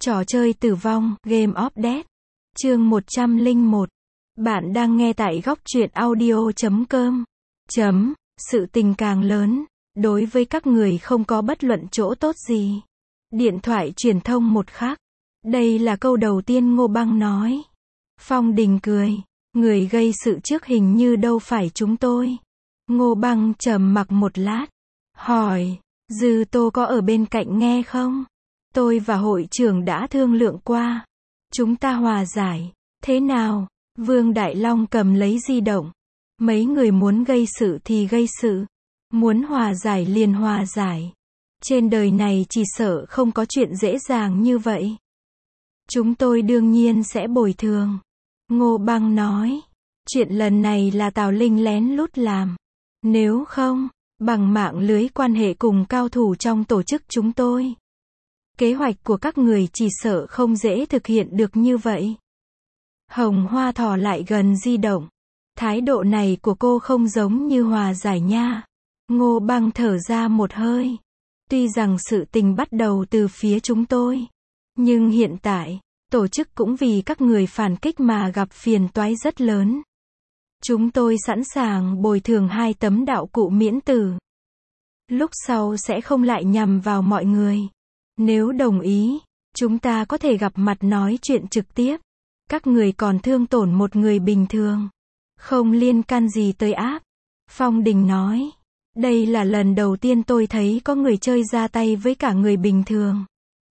Trò chơi tử vong, Game of Death. Chương 101. Bạn đang nghe tại góc truyện audio.com. Sự tình càng lớn, đối với các người không có bất luận chỗ tốt gì. Điện thoại truyền thông một khắc. Đây là câu đầu tiên Ngô Băng nói. Phong Đình cười. Người gây sự trước hình như đâu phải chúng tôi. Ngô Băng trầm mặc một lát. Hỏi, Dư Tô có ở bên cạnh nghe không? Tôi và hội trưởng đã thương lượng qua. Chúng ta hòa giải. Thế nào? Vương Đại Long cầm lấy di động. Mấy người muốn gây sự thì gây sự. Muốn hòa giải liền hòa giải. Trên đời này chỉ sợ không có chuyện dễ dàng như vậy. Chúng tôi đương nhiên sẽ bồi thường. Ngô Băng nói. Chuyện lần này là Tào Linh lén lút làm. Nếu không, bằng mạng lưới quan hệ cùng cao thủ trong tổ chức chúng tôi. Kế hoạch của các người chỉ sợ không dễ thực hiện được như vậy. Hồng Hoa thò lại gần di động. Thái độ này của cô không giống như hòa giải nha. Ngô Băng thở ra một hơi. Tuy rằng sự tình bắt đầu từ phía chúng tôi. Nhưng hiện tại, tổ chức cũng vì các người phản kích mà gặp phiền toái rất lớn. Chúng tôi sẵn sàng bồi thường 2 tấm đạo cụ miễn tử. Lúc sau sẽ không lại nhằm vào mọi người. Nếu đồng ý, chúng ta có thể gặp mặt nói chuyện trực tiếp. Các người còn thương tổn một người bình thường. Không liên can gì tới áp. Phong Đình nói. Đây là lần đầu tiên tôi thấy có người chơi ra tay với cả người bình thường.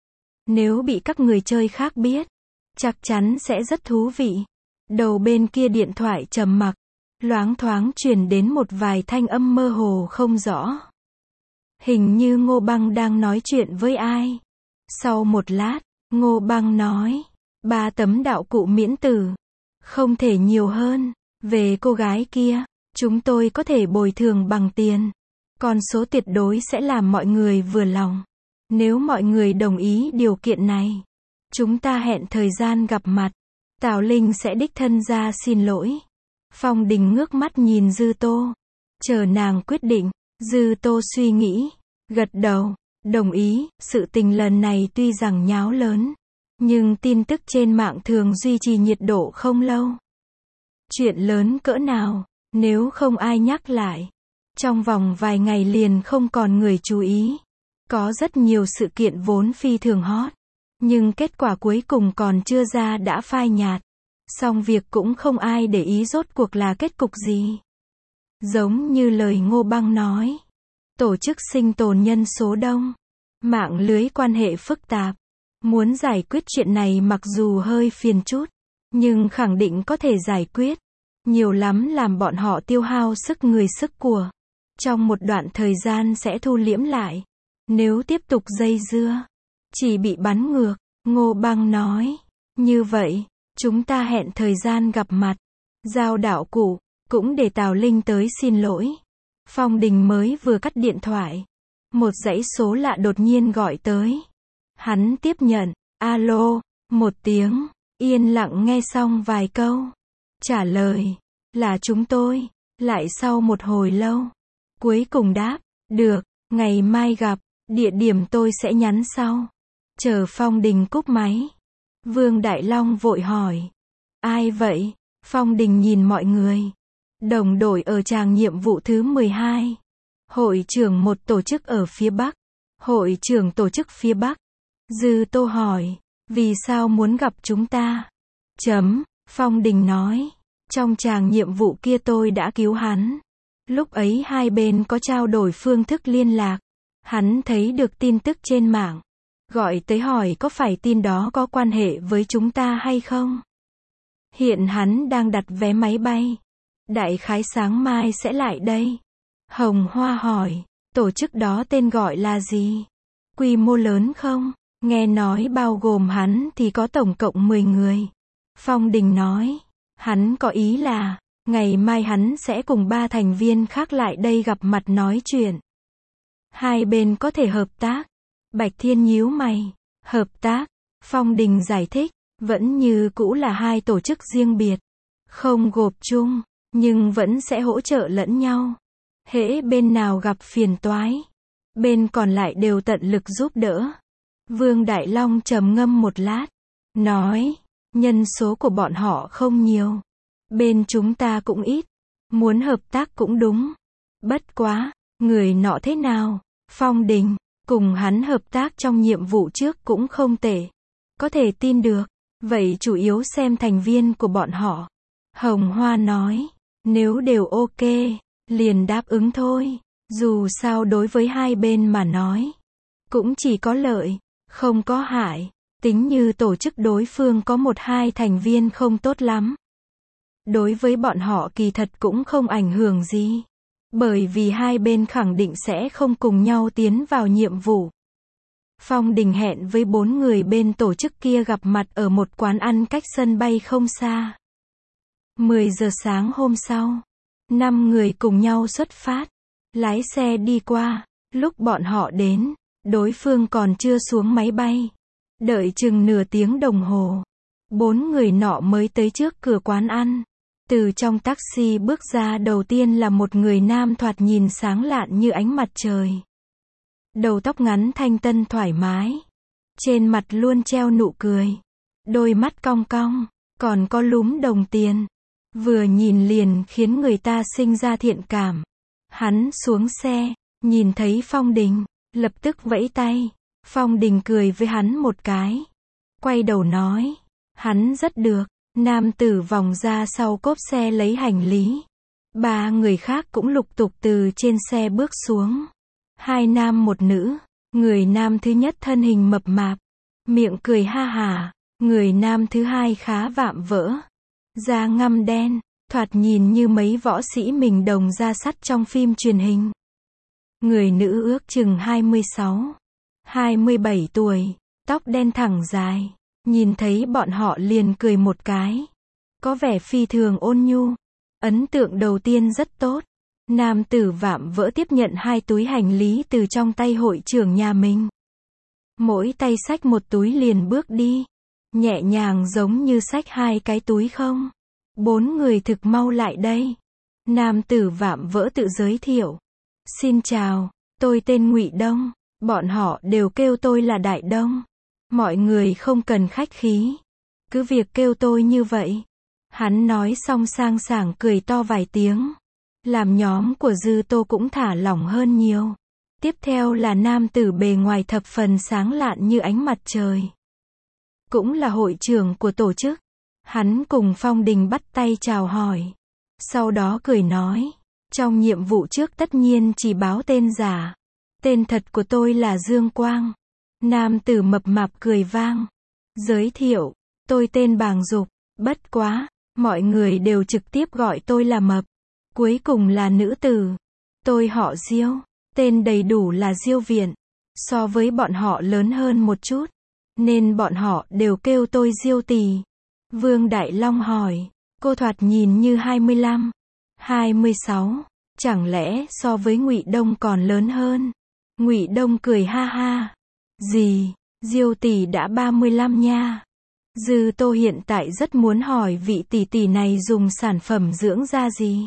Nếu bị các người chơi khác biết, chắc chắn sẽ rất thú vị. Đầu bên kia điện thoại trầm mặc. Loáng thoáng truyền đến một vài thanh âm mơ hồ không rõ. Hình như Ngô Băng đang nói chuyện với ai. Sau một lát, Ngô Băng nói. 3 tấm đạo cụ miễn tử. Không thể nhiều hơn. Về cô gái kia, chúng tôi có thể bồi thường bằng tiền. Con số tuyệt đối sẽ làm mọi người vừa lòng. Nếu mọi người đồng ý điều kiện này, chúng ta hẹn thời gian gặp mặt. Tào Linh sẽ đích thân ra xin lỗi. Phong Đình ngước mắt nhìn Dư Tô. Chờ nàng quyết định. Dư Tô suy nghĩ. Gật đầu. Đồng ý. Sự tình lần này tuy rằng nháo lớn. Nhưng tin tức trên mạng thường duy trì nhiệt độ không lâu. Chuyện lớn cỡ nào, nếu không ai nhắc lại. Trong vòng vài ngày liền không còn người chú ý. Có rất nhiều sự kiện vốn phi thường hot. Nhưng kết quả cuối cùng còn chưa ra đã phai nhạt. Xong việc cũng không ai để ý rốt cuộc là kết cục gì. Giống như lời Ngô Băng nói. Tổ chức sinh tồn nhân số đông. Mạng lưới quan hệ phức tạp. Muốn giải quyết chuyện này mặc dù hơi phiền chút. Nhưng khẳng định có thể giải quyết. Nhiều lắm làm bọn họ tiêu hao sức người sức của. Trong một đoạn thời gian sẽ thu liễm lại. Nếu tiếp tục dây dưa, chỉ bị bắn ngược. Ngô Băng nói. Như vậy, chúng ta hẹn thời gian gặp mặt. Giao đạo cụ, cũng để Tào Linh tới xin lỗi. Phong Đình mới vừa cắt điện thoại. Một dãy số lạ đột nhiên gọi tới. Hắn tiếp nhận. Alo, một tiếng. Yên lặng nghe xong vài câu. Trả lời. Là chúng tôi. Lại sau một hồi lâu. Cuối cùng đáp. Được, ngày mai gặp. Địa điểm tôi sẽ nhắn sau. Chờ Phong Đình cúp máy. Vương Đại Long vội hỏi. Ai vậy? Phong Đình nhìn mọi người. Đồng đội ở tràng nhiệm vụ thứ 12. Hội trưởng một tổ chức ở phía Bắc. Hội trưởng tổ chức phía Bắc. Dư Tô hỏi. Vì sao muốn gặp chúng ta? Phong Đình nói. Trong tràng nhiệm vụ kia tôi đã cứu hắn. Lúc ấy hai bên có trao đổi phương thức liên lạc. Hắn thấy được tin tức trên mạng. Gọi tới hỏi có phải tin đó có quan hệ với chúng ta hay không? Hiện hắn đang đặt vé máy bay. Đại khái sáng mai sẽ lại đây. Hồng Hoa hỏi. Tổ chức đó tên gọi là gì? Quy mô lớn không? Nghe nói bao gồm hắn thì có tổng cộng 10 người. Phong Đình nói. Hắn có ý là, ngày mai hắn sẽ cùng 3 thành viên khác lại đây gặp mặt nói chuyện. Hai bên có thể hợp tác. Bạch Thiên nhíu mày. Hợp tác. Phong Đình giải thích. Vẫn như cũ là 2 tổ chức riêng biệt. Không gộp chung. Nhưng vẫn sẽ hỗ trợ lẫn nhau. Hễ bên nào gặp phiền toái, bên còn lại đều tận lực giúp đỡ. Vương Đại Long trầm ngâm một lát, nói, nhân số của bọn họ không nhiều. Bên chúng ta cũng ít, muốn hợp tác cũng đúng. Bất quá, người nọ thế nào? Phong Đình, cùng hắn hợp tác trong nhiệm vụ trước cũng không tệ. Có thể tin được, vậy chủ yếu xem thành viên của bọn họ. Hồng Hoa nói, nếu đều ok, liền đáp ứng thôi. Dù sao đối với hai bên mà nói, cũng chỉ có lợi, không có hại. Tính như tổ chức đối phương có một hai thành viên không tốt lắm, đối với bọn họ kỳ thật cũng không ảnh hưởng gì. Bởi vì hai bên khẳng định sẽ không cùng nhau tiến vào nhiệm vụ. Phong Đình hẹn với 4 người bên tổ chức kia gặp mặt ở một quán ăn cách sân bay không xa. 10 giờ sáng hôm sau, 5 người cùng nhau xuất phát, lái xe đi qua. Lúc bọn họ đến, đối phương còn chưa xuống máy bay. Đợi chừng nửa tiếng đồng hồ, 4 người nọ mới tới trước cửa quán ăn. Từ trong taxi bước ra đầu tiên là một người nam thoạt nhìn sáng lạn như ánh mặt trời. Đầu tóc ngắn thanh tân thoải mái. Trên mặt luôn treo nụ cười. Đôi mắt cong cong, còn có lúm đồng tiền. Vừa nhìn liền khiến người ta sinh ra thiện cảm. Hắn xuống xe, nhìn thấy Phong Đình, lập tức vẫy tay. Phong Đình cười với hắn một cái. Quay đầu nói, hắn rất được. Nam tử vòng ra sau cốp xe lấy hành lý. 3 người khác cũng lục tục từ trên xe bước xuống. 2 nam một nữ. Người nam thứ nhất thân hình mập mạp, miệng cười ha hả. Người nam thứ hai khá vạm vỡ, da ngăm đen, thoạt nhìn như mấy võ sĩ mình đồng da sắt trong phim truyền hình. Người nữ ước chừng 26, 27 tuổi, tóc đen thẳng dài. Nhìn thấy bọn họ liền cười một cái. Có vẻ phi thường ôn nhu. Ấn tượng đầu tiên rất tốt. Nam tử vạm vỡ tiếp nhận 2 túi hành lý từ trong tay hội trưởng nhà mình. Mỗi tay xách một túi liền bước đi. Nhẹ nhàng giống như xách 2 cái túi không. 4 người thực mau lại đây. Nam tử vạm vỡ tự giới thiệu. Xin chào, tôi tên Ngụy Đông. Bọn họ đều kêu tôi là Đại Đông. Mọi người không cần khách khí, cứ việc kêu tôi như vậy. Hắn nói xong sang sảng cười to vài tiếng. Làm nhóm của Dư Tô cũng thả lỏng hơn nhiều. Tiếp theo là nam tử bề ngoài thập phần sáng lạn như ánh mặt trời. Cũng là hội trưởng của tổ chức. Hắn cùng Phong Đình bắt tay chào hỏi. Sau đó cười nói, trong nhiệm vụ trước tất nhiên chỉ báo tên giả. Tên thật của tôi là Dương Quang. Nam tử mập mạp cười vang. Giới thiệu, tôi tên Bàng Dục. Bất quá, mọi người đều trực tiếp gọi tôi là Mập. Cuối cùng là nữ tử. Tôi họ Diêu. Tên đầy đủ là Diêu Viện. So với bọn họ lớn hơn một chút, nên bọn họ đều kêu tôi Diêu tỷ. Vương Đại Long hỏi, cô thoạt nhìn như 25, 26, chẳng lẽ so với Ngụy Đông còn lớn hơn? Ngụy Đông cười ha ha. Gì, Diêu tỷ đã 35 nha. Dư Tô hiện tại rất muốn hỏi vị tỷ tỷ này dùng sản phẩm dưỡng da gì.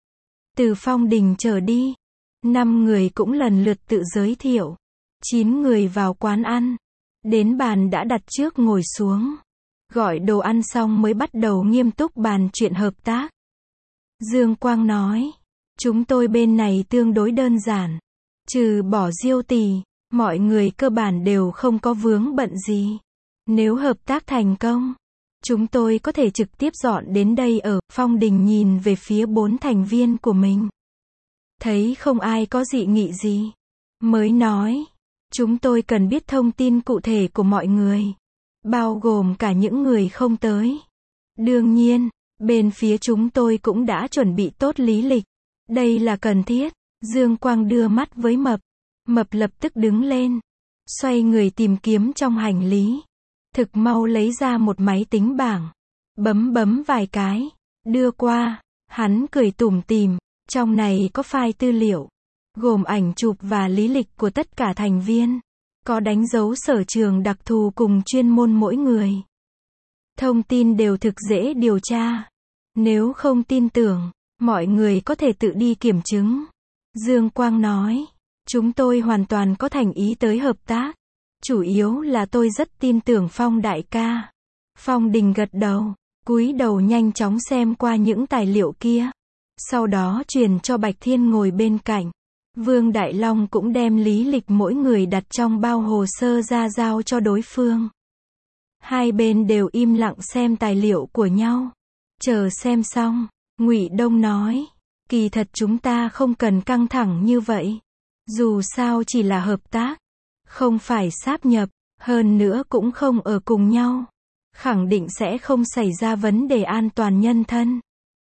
Từ Phong Đình trở đi, 5 người cũng lần lượt tự giới thiệu. 9 người vào quán ăn. Đến bàn đã đặt trước ngồi xuống. Gọi đồ ăn xong mới bắt đầu nghiêm túc bàn chuyện hợp tác. Dương Quang nói, chúng tôi bên này tương đối đơn giản. Trừ bỏ Diêu tỷ, mọi người cơ bản đều không có vướng bận gì. Nếu hợp tác thành công, chúng tôi có thể trực tiếp dọn đến đây ở. Phong Đình nhìn về phía 4 thành viên của mình. Thấy không ai có dị nghị gì. Mới nói, chúng tôi cần biết thông tin cụ thể của mọi người. Bao gồm cả những người không tới. Đương nhiên, bên phía chúng tôi cũng đã chuẩn bị tốt lý lịch. Đây là cần thiết. Dương Quang đưa mắt với Mập. Mập lập tức đứng lên. Xoay người tìm kiếm trong hành lý. Thực mau lấy ra một máy tính bảng. Bấm vài cái. Đưa qua. Hắn cười tủm tỉm. Trong này có file tư liệu. Gồm ảnh chụp và lý lịch của tất cả thành viên. Có đánh dấu sở trường đặc thù cùng chuyên môn mỗi người. Thông tin đều thực dễ điều tra. Nếu không tin tưởng, mọi người có thể tự đi kiểm chứng. Dương Quang nói, chúng tôi hoàn toàn có thành ý tới hợp tác. Chủ yếu là tôi rất tin tưởng Phong đại ca. Phong Đình gật đầu, cúi đầu nhanh chóng xem qua những tài liệu kia. Sau đó truyền cho Bạch Thiên ngồi bên cạnh. Vương Đại Long cũng đem lý lịch mỗi người đặt trong bao hồ sơ ra giao cho đối phương. Hai bên đều im lặng xem tài liệu của nhau. Chờ xem xong, Ngụy Đông nói, kỳ thật chúng ta không cần căng thẳng như vậy. Dù sao chỉ là hợp tác, không phải sáp nhập, hơn nữa cũng không ở cùng nhau. Khẳng định sẽ không xảy ra vấn đề an toàn nhân thân.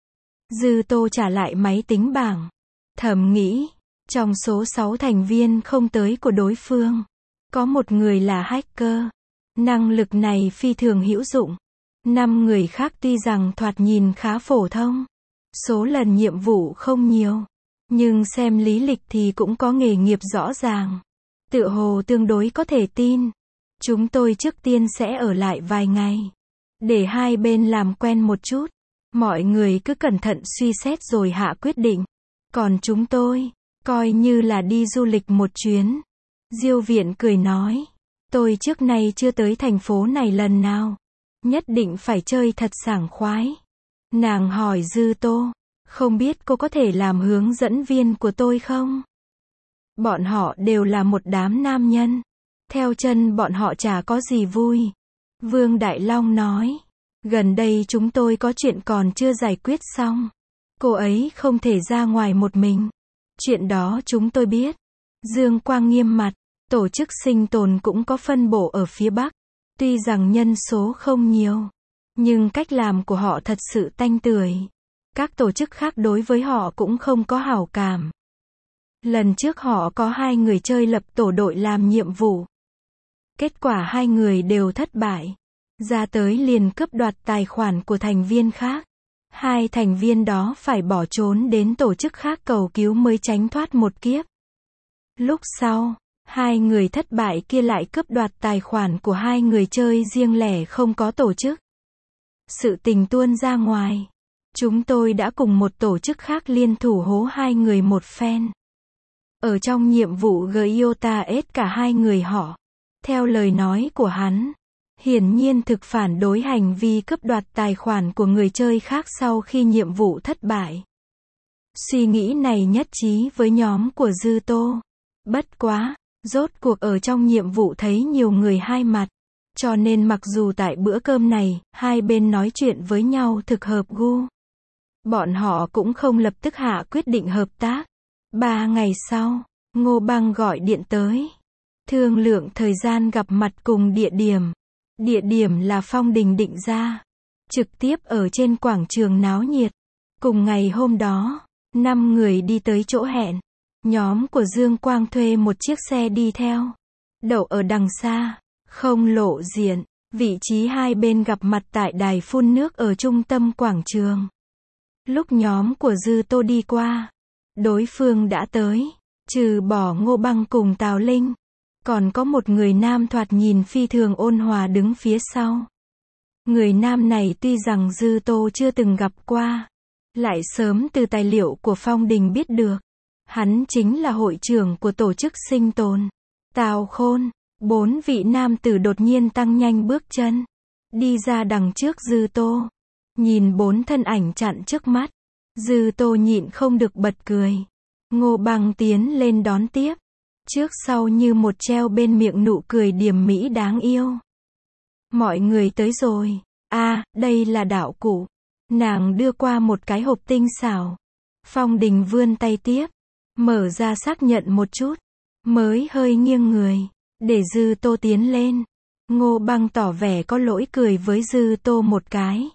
Dư Tô trả lại máy tính bảng. Thầm nghĩ, trong số 6 thành viên không tới của đối phương, có một người là hacker. Năng lực này phi thường hữu dụng. 5 người khác tuy rằng thoạt nhìn khá phổ thông, số lần nhiệm vụ không nhiều, nhưng xem lý lịch thì cũng có nghề nghiệp rõ ràng. Tựa hồ tương đối có thể tin. Chúng tôi trước tiên sẽ ở lại vài ngày, để hai bên làm quen một chút. Mọi người cứ cẩn thận suy xét rồi hạ quyết định. Còn chúng tôi, coi như là đi du lịch một chuyến. Diêu Viện cười nói, tôi trước nay chưa tới thành phố này lần nào. Nhất định phải chơi thật sảng khoái. Nàng hỏi Dư Tô, không biết cô có thể làm hướng dẫn viên của tôi không? Bọn họ đều là một đám nam nhân. Theo chân bọn họ chả có gì vui. Vương Đại Long nói, gần đây chúng tôi có chuyện còn chưa giải quyết xong. Cô ấy không thể ra ngoài một mình. Chuyện đó chúng tôi biết. Dương Quang nghiêm mặt, tổ chức sinh tồn cũng có phân bổ ở phía Bắc. Tuy rằng nhân số không nhiều, nhưng cách làm của họ thật sự tanh tưởi. Các tổ chức khác đối với họ cũng không có hảo cảm. Lần trước họ có 2 người chơi lập tổ đội làm nhiệm vụ. Kết quả 2 người đều thất bại. Ra tới liền cướp đoạt tài khoản của thành viên khác. 2 thành viên đó phải bỏ trốn đến tổ chức khác cầu cứu mới tránh thoát một kiếp. Lúc sau, 2 người thất bại kia lại cướp đoạt tài khoản của 2 người chơi riêng lẻ không có tổ chức. Sự tình tuôn ra ngoài. Chúng tôi đã cùng một tổ chức khác liên thủ hố 2 người một phen. Ở trong nhiệm vụ Giota S cả 2 người họ. Theo lời nói của hắn, hiển nhiên thực phản đối hành vi cướp đoạt tài khoản của người chơi khác sau khi nhiệm vụ thất bại. Suy nghĩ này nhất trí với nhóm của Dư Tô. Bất quá, rốt cuộc ở trong nhiệm vụ thấy nhiều người hai mặt. Cho nên mặc dù tại bữa cơm này, hai bên nói chuyện với nhau thực hợp gu. Bọn họ cũng không lập tức hạ quyết định hợp tác. 3 ngày sau, Ngô Băng gọi điện tới. Thương lượng thời gian gặp mặt cùng địa điểm. Địa điểm là Phong Đình định ra. Trực tiếp ở trên quảng trường náo nhiệt. Cùng ngày hôm đó, 5 người đi tới chỗ hẹn. Nhóm của Dương Quang thuê một chiếc xe đi theo. Đậu ở đằng xa, không lộ diện. Vị trí hai bên gặp mặt tại đài phun nước ở trung tâm quảng trường. Lúc nhóm của Dư Tô đi qua, đối phương đã tới. Trừ bỏ Ngô Băng cùng Tào Linh, còn có một người nam thoạt nhìn phi thường ôn hòa đứng phía sau. Người nam này tuy rằng Dư Tô chưa từng gặp qua, lại sớm từ tài liệu của Phong Đình biết được. Hắn chính là hội trưởng của tổ chức sinh tồn. Tào Khôn. 4 vị nam tử đột nhiên tăng nhanh bước chân. Đi ra đằng trước Dư Tô. Nhìn 4 thân ảnh chặn trước mắt. Dư Tô nhịn không được bật cười. Ngô Băng tiến lên đón tiếp. Trước sau như một treo bên miệng nụ cười điềm mỹ đáng yêu. Mọi người tới rồi. Đây là đạo cụ. Nàng đưa qua một cái hộp tinh xảo. Phong Đình vươn tay tiếp. Mở ra xác nhận một chút. Mới hơi nghiêng người. Để Dư Tô tiến lên. Ngô Băng tỏ vẻ có lỗi cười với Dư Tô một cái.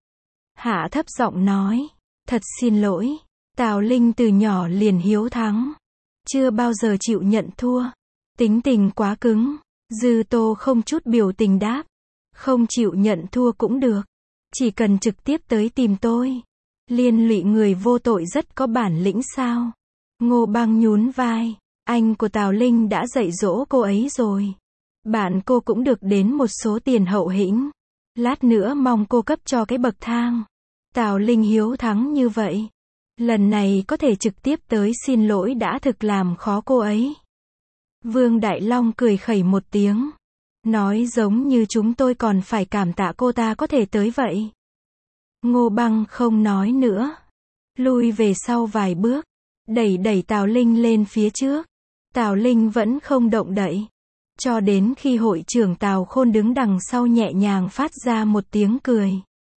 Hạ thấp giọng nói. Thật xin lỗi. Tào Linh từ nhỏ liền hiếu thắng. Chưa bao giờ chịu nhận thua. Tính tình quá cứng. Dư Tô không chút biểu tình đáp. Không chịu nhận thua cũng được. Chỉ cần trực tiếp tới tìm tôi. Liên lụy người vô tội rất có bản lĩnh sao? Ngô Băng nhún vai. Anh của Tào Linh đã dạy dỗ cô ấy rồi. Bạn cô cũng được đến một số tiền hậu hĩnh. Lát nữa mong cô cấp cho cái bậc thang. Tào Linh hiếu thắng như vậy. Lần này có thể trực tiếp tới xin lỗi đã thực làm khó cô ấy. Vương Đại Long cười khẩy một tiếng. Nói giống như chúng tôi còn phải cảm tạ cô ta có thể tới vậy. Ngô Băng không nói nữa. Lui về sau vài bước. Đẩy đẩy Tào Linh lên phía trước. Tào Linh vẫn không động đậy. Cho đến khi hội trưởng Tào Khôn đứng đằng sau nhẹ nhàng phát ra một tiếng cười.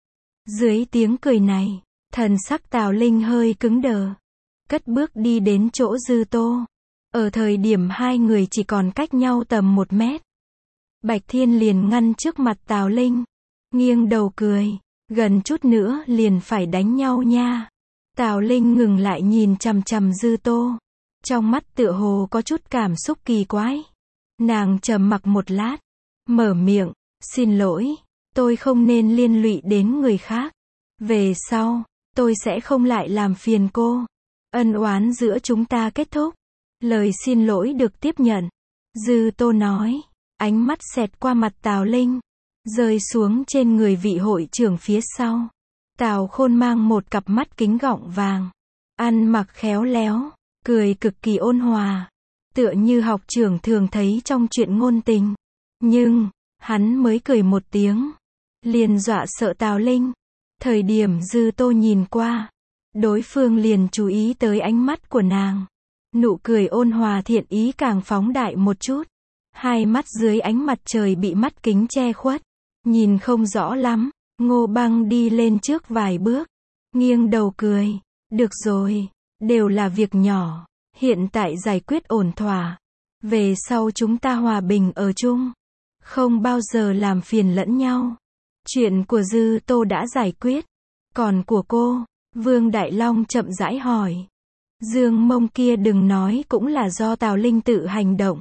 Dưới tiếng cười này, thần sắc Tào Linh hơi cứng đờ. Cất bước đi đến chỗ Dư Tô. Ở thời điểm hai người chỉ còn cách nhau tầm 1 mét. Bạch Thiên liền ngăn trước mặt Tào Linh. Nghiêng đầu cười. Gần chút nữa liền phải đánh nhau nha. Tào Linh ngừng lại nhìn chằm chằm Dư Tô. Trong mắt tựa hồ có chút cảm xúc kỳ quái. Nàng trầm mặc một lát. Mở miệng. Xin lỗi. Tôi không nên liên lụy đến người khác. Về sau, tôi sẽ không lại làm phiền cô. Ân oán giữa chúng ta kết thúc. Lời xin lỗi được tiếp nhận. Dư Tô nói. Ánh mắt xẹt qua mặt Tào Linh. Rơi xuống trên người vị hội trưởng phía sau. Tào Khôn mang một cặp mắt kính gọng vàng. Ăn mặc khéo léo. Cười cực kỳ ôn hòa. Tựa như học trưởng thường thấy trong chuyện ngôn tình. Nhưng, hắn mới cười một tiếng. Liền dọa sợ Tào Linh. Thời điểm Dư Tô nhìn qua. Đối phương liền chú ý tới ánh mắt của nàng. Nụ cười ôn hòa thiện ý càng phóng đại một chút. Hai mắt dưới ánh mặt trời bị mắt kính che khuất. Nhìn không rõ lắm. Ngô Băng đi lên trước vài bước. Nghiêng đầu cười. Được rồi. Đều là việc nhỏ. Hiện tại giải quyết ổn thỏa. Về sau chúng ta hòa bình ở chung. Không bao giờ làm phiền lẫn nhau. Chuyện của Dư Tô đã giải quyết. Còn của cô? Vương Đại Long chậm rãi hỏi. Dương Mông kia đừng nói cũng là do Tào Linh tự hành động.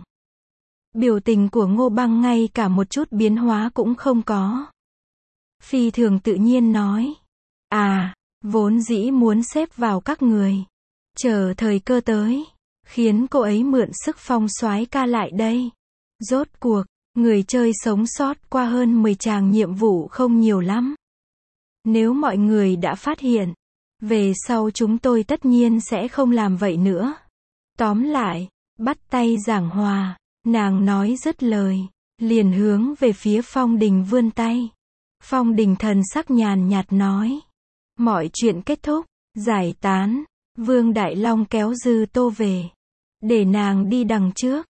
Biểu tình của Ngô Băng ngay cả một chút biến hóa cũng không có. Phi thường tự nhiên nói. À, vốn dĩ muốn xếp vào các người. Chờ thời cơ tới. Khiến cô ấy mượn sức Phong soái ca lại đây. Rốt cuộc, người chơi sống sót qua hơn 10 tràng nhiệm vụ không nhiều lắm. Nếu mọi người đã phát hiện. Về sau chúng tôi tất nhiên sẽ không làm vậy nữa. Tóm lại, bắt tay giảng hòa. Nàng nói dứt lời. Liền hướng về phía Phong Đình vươn tay. Phong Đình thần sắc nhàn nhạt nói. Mọi chuyện kết thúc. Giải tán. Vương Đại Long kéo Dư Tô về. Để nàng đi đằng trước.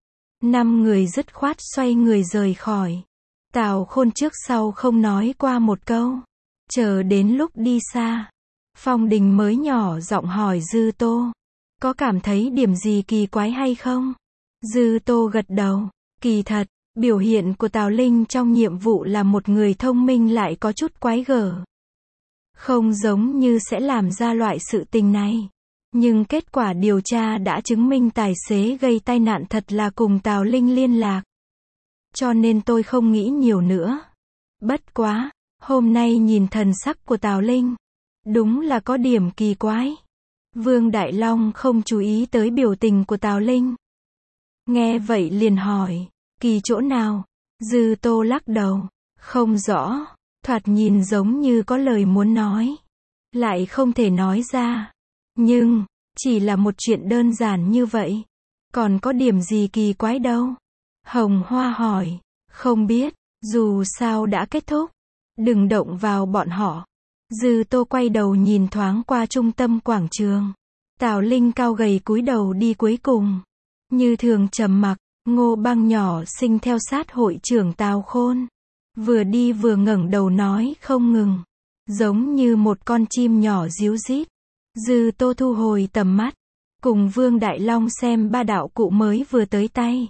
5 người dứt khoát xoay người rời khỏi. Tào Khôn trước sau không nói qua một câu. Chờ đến lúc đi xa. Phong Đình mới nhỏ giọng hỏi Dư Tô. Có cảm thấy điểm gì kỳ quái hay không? Dư Tô gật đầu. Kỳ thật, biểu hiện của Tào Linh trong nhiệm vụ là một người thông minh lại có chút quái gở. Không giống như sẽ làm ra loại sự tình này. Nhưng kết quả điều tra đã chứng minh tài xế gây tai nạn thật là cùng Tào Linh liên lạc. Cho nên tôi không nghĩ nhiều nữa. Bất quá, hôm nay nhìn thần sắc của Tào Linh. Đúng là có điểm kỳ quái. Vương Đại Long không chú ý tới biểu tình của Tào Linh. Nghe vậy liền hỏi. Kỳ chỗ nào? Dư Tô lắc đầu. Không rõ. Thoạt nhìn giống như có lời muốn nói. Lại không thể nói ra. Nhưng, chỉ là một chuyện đơn giản như vậy. Còn có điểm gì kỳ quái đâu? Hồng Hoa hỏi. Không biết, dù sao đã kết thúc. Đừng động vào bọn họ. Dư Tô quay đầu nhìn thoáng qua trung tâm quảng trường. Tào Linh cao gầy cúi đầu đi cuối cùng. Như thường trầm mặc, Ngô Băng nhỏ xinh theo sát hội trưởng Tào Khôn. Vừa đi vừa ngẩng đầu nói không ngừng. Giống như một con chim nhỏ ríu rít. Dư Tô thu hồi tầm mắt. Cùng Vương Đại Long xem 3 đạo cụ mới vừa tới tay.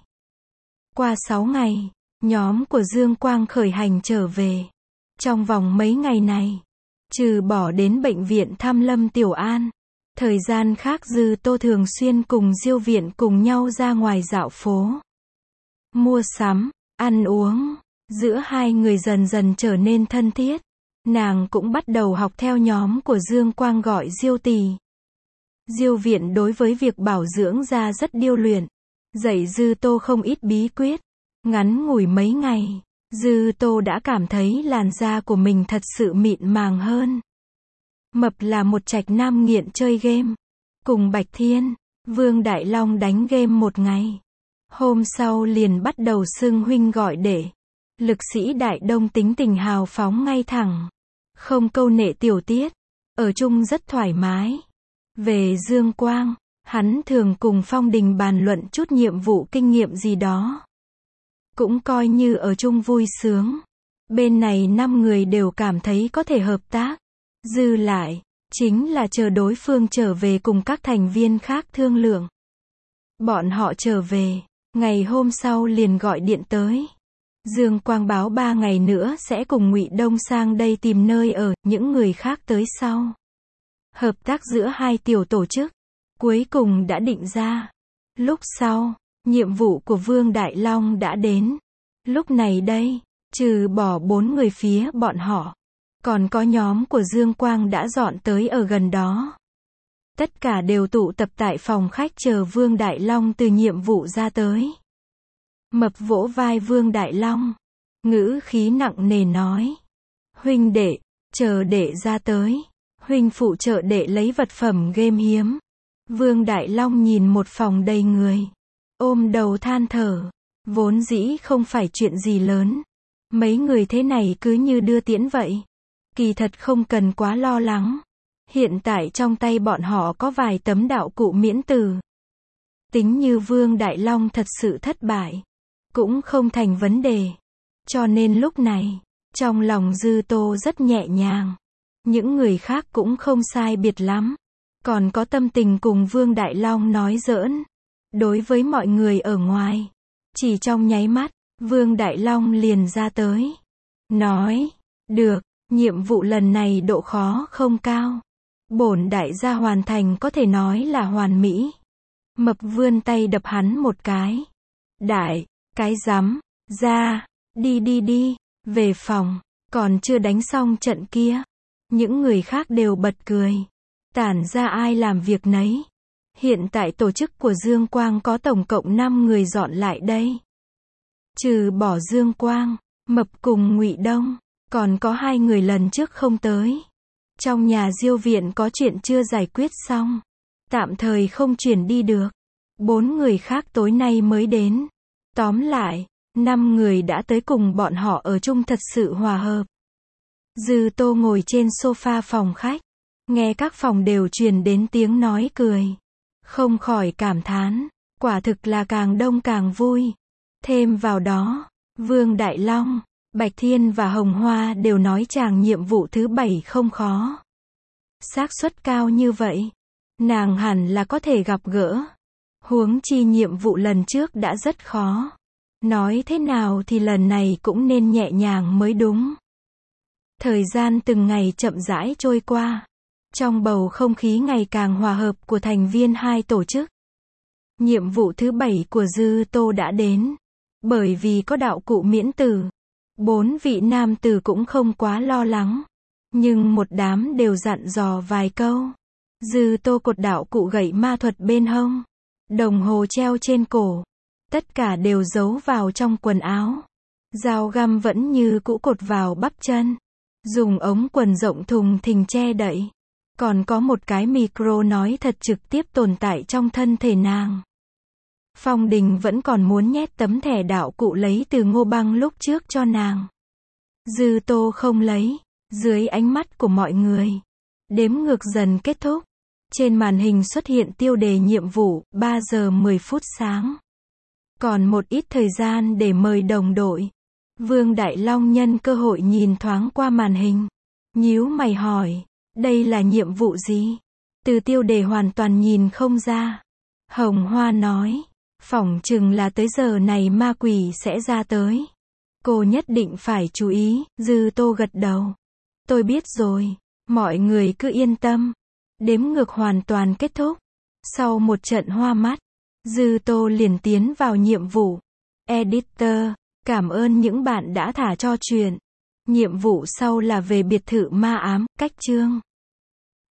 Qua 6 ngày, nhóm của Dương Quang khởi hành trở về. Trong vòng mấy ngày này, trừ bỏ đến bệnh viện thăm Lâm Tiểu An, thời gian khác Dư Tô thường xuyên cùng Diêu Viện cùng nhau ra ngoài dạo phố. Mua sắm, ăn uống, giữa hai người dần dần trở nên thân thiết. Nàng cũng bắt đầu học theo nhóm của Dương Quang gọi Diêu tỷ. Diêu Viện đối với việc bảo dưỡng da rất điêu luyện, dạy Dư Tô không ít bí quyết. Ngắn ngủi mấy ngày, Dư Tô đã cảm thấy làn da của mình thật sự mịn màng hơn. Mập là một trạch nam nghiện chơi game. Cùng Bạch Thiên, Vương Đại Long đánh game một ngày. Hôm sau liền bắt đầu xưng huynh gọi đệ. Lực sĩ Đại Đông tính tình hào phóng ngay thẳng, không câu nệ tiểu tiết, ở chung rất thoải mái. Về Dương Quang, hắn thường cùng Phong Đình bàn luận chút nhiệm vụ kinh nghiệm gì đó. Cũng coi như ở chung vui sướng. Bên này 5 người đều cảm thấy có thể hợp tác. Dư lại, chính là chờ đối phương trở về cùng các thành viên khác thương lượng. Bọn họ trở về, ngày hôm sau liền gọi điện tới. Dương Quang báo 3 ngày nữa sẽ cùng Ngụy Đông sang đây tìm nơi ở, những người khác tới sau. Hợp tác giữa hai tiểu tổ chức, cuối cùng đã định ra. Lúc sau, nhiệm vụ của Vương Đại Long đã đến. Lúc này đây, trừ bỏ 4 người phía bọn họ, còn có nhóm của Dương Quang đã dọn tới ở gần đó. Tất cả đều tụ tập tại phòng khách chờ Vương Đại Long từ nhiệm vụ ra tới. Mập vỗ vai Vương Đại Long, ngữ khí nặng nề nói: huynh đệ, chờ đệ ra tới, huynh phụ trợ đệ lấy vật phẩm game hiếm. Vương Đại Long nhìn một phòng đầy người, ôm đầu than thở, vốn dĩ không phải chuyện gì lớn. Mấy người thế này cứ như đưa tiễn vậy. Kỳ thật không cần quá lo lắng. Hiện tại trong tay bọn họ có vài tấm đạo cụ miễn từ. Tính như Vương Đại Long thật sự thất bại, cũng không thành vấn đề. Cho nên lúc này, trong lòng Dư Tô rất nhẹ nhàng. Những người khác cũng không sai biệt lắm. Còn có tâm tình cùng Vương Đại Long nói giỡn. Đối với mọi người ở ngoài, chỉ trong nháy mắt, Vương Đại Long liền ra tới. Nói, được, nhiệm vụ lần này độ khó không cao. Bổn đại gia hoàn thành có thể nói là hoàn mỹ. Mập vươn tay đập hắn một cái. Đại, cái rắm, ra, đi, về phòng, còn chưa đánh xong trận kia. Những người khác đều bật cười. Tản ra ai làm việc nấy. Hiện tại tổ chức của Dương Quang có tổng cộng 5 người dọn lại đây. Trừ bỏ Dương Quang, Mập cùng Ngụy Đông, còn có 2 người lần trước không tới. Trong nhà Diêu viện có chuyện chưa giải quyết xong, tạm thời không chuyển đi được. 4 người khác tối nay mới đến. Tóm lại, 5 người đã tới cùng bọn họ ở chung thật sự hòa hợp. Dư Tô ngồi trên sofa phòng khách, nghe các phòng đều truyền đến tiếng nói cười, không khỏi cảm thán, quả thực là càng đông càng vui. Thêm vào đó, Vương Đại Long, Bạch Thiên và Hồng Hoa đều nói chàng nhiệm vụ thứ 7 không khó. Xác suất cao như vậy, nàng hẳn là có thể gặp gỡ. Huống chi nhiệm vụ lần trước đã rất khó. Nói thế nào thì lần này cũng nên nhẹ nhàng mới đúng. Thời gian từng ngày chậm rãi trôi qua. Trong bầu không khí ngày càng hòa hợp của thành viên hai tổ chức. Nhiệm vụ thứ 7 của Dư Tô đã đến. Bởi vì có đạo cụ miễn tử, 4 vị nam tử cũng không quá lo lắng. Nhưng một đám đều dặn dò vài câu. Dư Tô cột đạo cụ gậy ma thuật bên hông. Đồng hồ treo trên cổ. Tất cả đều giấu vào trong quần áo. Dao găm vẫn như cũ cột vào bắp chân. Dùng ống quần rộng thùng thình che đậy. Còn có một cái micro nói thật trực tiếp tồn tại trong thân thể nàng. Phong Đình vẫn còn muốn nhét tấm thẻ đạo cụ lấy từ Ngô Băng lúc trước cho nàng. Dư Tô không lấy. Dưới ánh mắt của mọi người, đếm ngược dần kết thúc. Trên màn hình xuất hiện tiêu đề nhiệm vụ, 3 giờ 10 phút sáng. Còn một ít thời gian để mời đồng đội. Vương Đại Long nhân cơ hội nhìn thoáng qua màn hình. Nhíu mày hỏi, đây là nhiệm vụ gì? Từ tiêu đề hoàn toàn nhìn không ra. Hồng Hoa nói, phỏng chừng là tới giờ này ma quỷ sẽ ra tới. Cô nhất định phải chú ý. Dư Tô gật đầu. Tôi biết rồi, mọi người cứ yên tâm. Đếm ngược hoàn toàn kết thúc. Sau một trận hoa mắt, Dư Tô liền tiến vào nhiệm vụ. Editor, cảm ơn những bạn đã thả cho chuyện. Nhiệm vụ sau là về biệt thự ma ám, cách chương.